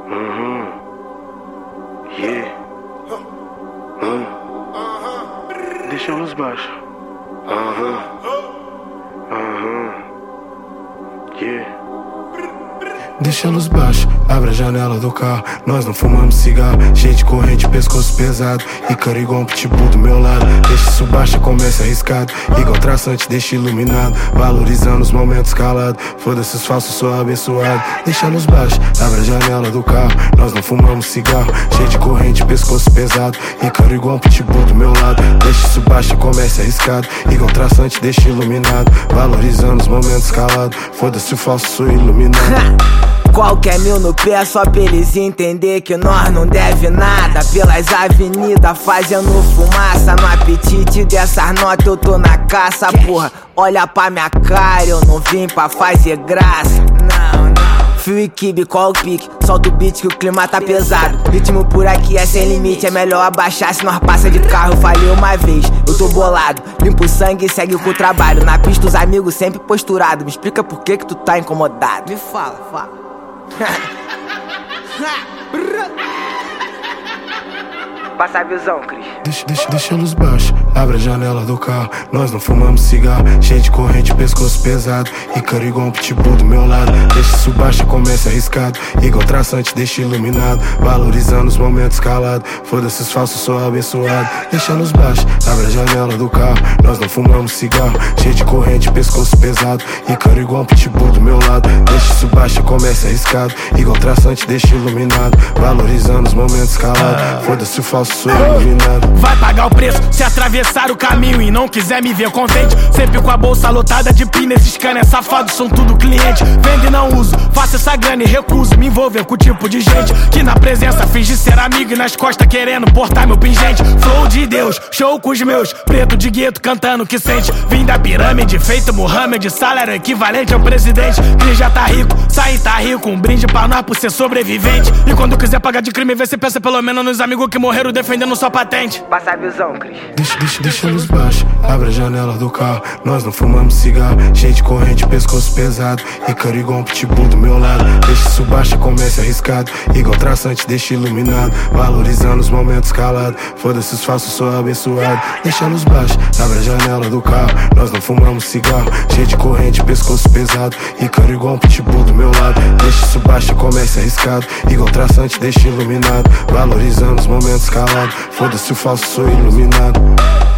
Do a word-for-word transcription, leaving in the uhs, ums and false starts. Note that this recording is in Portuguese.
Uhum. Yeah. Hum. Deixa a luz baixa. Aham. Aham. Yeah. Deixa a luz baixa, abre a janela do carro. Nós não fumamos cigarro, cheio de corrente, pescoço pesado. E cara igual um pitbull do meu lado. Deixa isso baixa, começa arriscado. Igual traçante, deixa iluminado. Valorizando os momentos calados. Foda-se os falsos, sou abençoado. Deixa a luz baixa, abre a janela do carro. Nós não fumamos cigarro, cheio de corrente, pescoço pesado. E cara igual um pitbull do meu lado. Deixa isso baixa, começa arriscado. Igual traçante, deixa iluminado. Valorizando os momentos calados. Foda-se o falso, sou iluminado. Qualquer mil no pé só pra eles entender que nós não deve nada. Pelas avenidas fazendo fumaça. No apetite dessas notas eu tô na caça, porra. Olha pra minha cara, eu não vim pra fazer graça. Não, não. Fio e kibe, qual o pique? Solta o beat que o clima tá pesado. Ritmo por aqui é sem limite, é melhor abaixar se nós passa de carro. Eu falei uma vez, eu tô bolado. Limpo o sangue e segue com o trabalho. Na pista os amigos sempre posturados. Me explica por que que tu tá incomodado. Me fala, fala. Passa a visão, Cris. Deixa, deixa, deixa a luz baixa, abre a janela do carro. Nós não fumamos cigarro, cheio de corrente, pescoço pesado. E cara igual um pitbull do meu lado. Deixa isso baixa, começa arriscado. Igual traçante, deixa iluminado. Valorizando os momentos calados. Foda-se os falsos, sou abençoado. Deixa a luz baixa, abre a janela do carro. Nós não fumamos cigarro, cheio de corrente, pescoço pesado. E cara igual um pitbull do meu lado. Deixa isso baixa, começa arriscado. Igual traçante, deixa iluminado. Valorizando os momentos calados. Foda-se o falso, sou iluminado. Vai pagar o preço se atravessar o caminho e não quiser me ver contente. Sempre com a bolsa lotada de pina. Esses caras safados são tudo cliente. Vendo e não uso, faço essa grana e recuso me envolver com o tipo de gente que na presença finge ser amigo e nas costas querendo portar meu pingente. Flow de Deus, show com os meus, preto de gueto cantando o que sente. Vim da pirâmide, feito Muhammad, salário equivalente ao presidente. Cris já tá rico, sai tá rico, um brinde pra nós por ser sobrevivente. E quando quiser pagar de crime, vê se pensa pelo menos nos amigos que morreram defendendo sua patente. Passa a visão, Cris. Deixa, deixa, deixa a luz baixa, abre a janela do carro. Nós não fumamos cigarro, cheio de corrente, pescoço pesado. E cara igual um pitbull do meu lado. Deixa isso baixa, começa arriscado. Igual traçante, deixa iluminado. Valorizando os momentos calados. Foda-se os falsos, sou abençoado. Deixa a luz baixa, abre a janela do carro. Nós não fumamos cigarro, cheio de corrente, pescoço pesado. E cara igual um pitbull do meu lado. Deixa isso baixa, começa arriscado. Igual traçante, deixa iluminado. Valorizando os momentos calados. Foda-se o falso, sou iluminado.